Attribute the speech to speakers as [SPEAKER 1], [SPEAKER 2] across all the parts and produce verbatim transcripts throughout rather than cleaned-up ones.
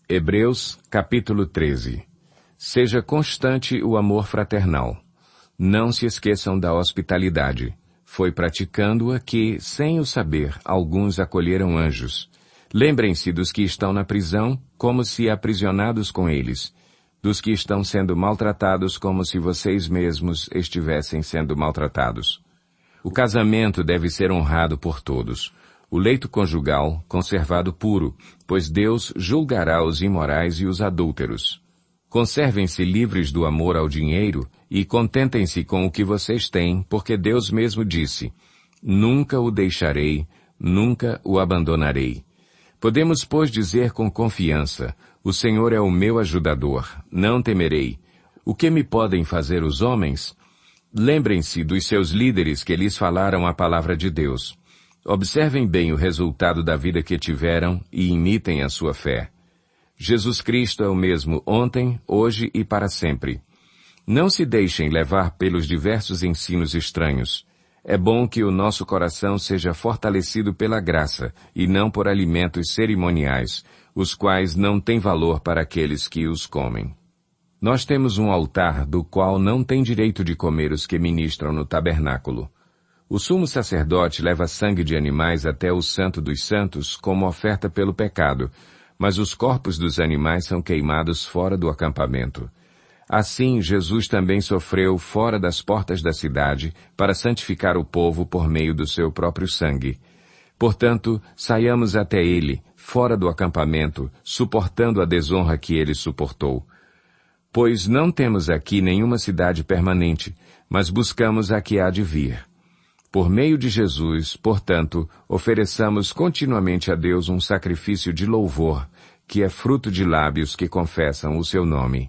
[SPEAKER 1] Hebreus, capítulo treze. Seja constante o amor fraternal. Não se esqueçam da hospitalidade. Foi praticando-a que, sem o saber, alguns acolheram anjos. Lembrem-se dos que estão na prisão, como se aprisionados com eles, dos que estão sendo maltratados como se vocês mesmos estivessem sendo maltratados. O casamento deve ser honrado por todos. O leito conjugal, conservado puro, pois Deus julgará os imorais e os adúlteros. Conservem-se livres do amor ao dinheiro e contentem-se com o que vocês têm, porque Deus mesmo disse, nunca o deixarei, nunca o abandonarei. Podemos, pois, dizer com confiança, o Senhor é o meu ajudador, não temerei. O que me podem fazer os homens? Lembrem-se dos seus líderes que lhes falaram a palavra de Deus. Observem bem o resultado da vida que tiveram e imitem a sua fé. Jesus Cristo é o mesmo ontem, hoje e para sempre. Não se deixem levar pelos diversos ensinos estranhos. É bom que o nosso coração seja fortalecido pela graça e não por alimentos cerimoniais, os quais não têm valor para aqueles que os comem. Nós temos um altar do qual não tem direito de comer os que ministram no tabernáculo. O sumo sacerdote leva sangue de animais até o Santo dos Santos como oferta pelo pecado, mas os corpos dos animais são queimados fora do acampamento. Assim, Jesus também sofreu fora das portas da cidade para santificar o povo por meio do seu próprio sangue. Portanto, saiamos até ele, fora do acampamento, suportando a desonra que ele suportou. Pois não temos aqui nenhuma cidade permanente, mas buscamos a que há de vir. Por meio de Jesus, portanto, ofereçamos continuamente a Deus um sacrifício de louvor, que é fruto de lábios que confessam o seu nome.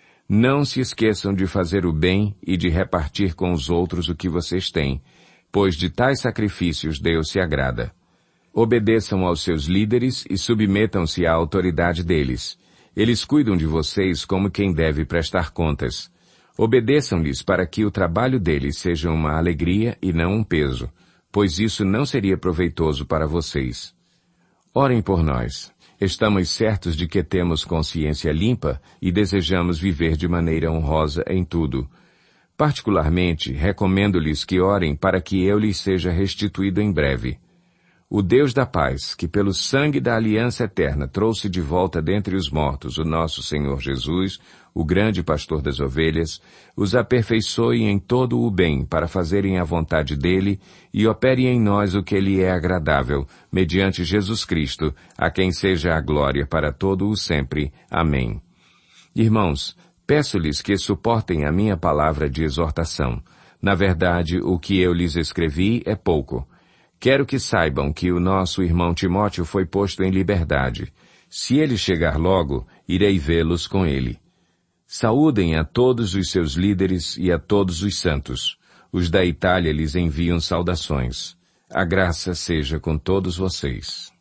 [SPEAKER 1] Não se esqueçam de fazer o bem e de repartir com os outros o que vocês têm, pois de tais sacrifícios Deus se agrada. Obedeçam aos seus líderes e submetam-se à autoridade deles. Eles cuidam de vocês como quem deve prestar contas. Obedeçam-lhes para que o trabalho deles seja uma alegria e não um peso, pois isso não seria proveitoso para vocês. Orem por nós. Estamos certos de que temos consciência limpa e desejamos viver de maneira honrosa em tudo. Particularmente, recomendo-lhes que orem para que eu lhes seja restituído em breve. O Deus da paz, que pelo sangue da aliança eterna trouxe de volta dentre os mortos o nosso Senhor Jesus, o grande pastor das ovelhas, os aperfeiçoe em todo o bem para fazerem a vontade dele e opere em nós o que lhe é agradável, mediante Jesus Cristo, a quem seja a glória para todo o sempre. Amém. Irmãos, peço-lhes que suportem a minha palavra de exortação. Na verdade, o que eu lhes escrevi é pouco. Quero que saibam que o nosso irmão Timóteo foi posto em liberdade. Se ele chegar logo, irei vê-los com ele. Saúdem a todos os seus líderes e a todos os santos. Os da Itália lhes enviam saudações. A graça seja com todos vocês.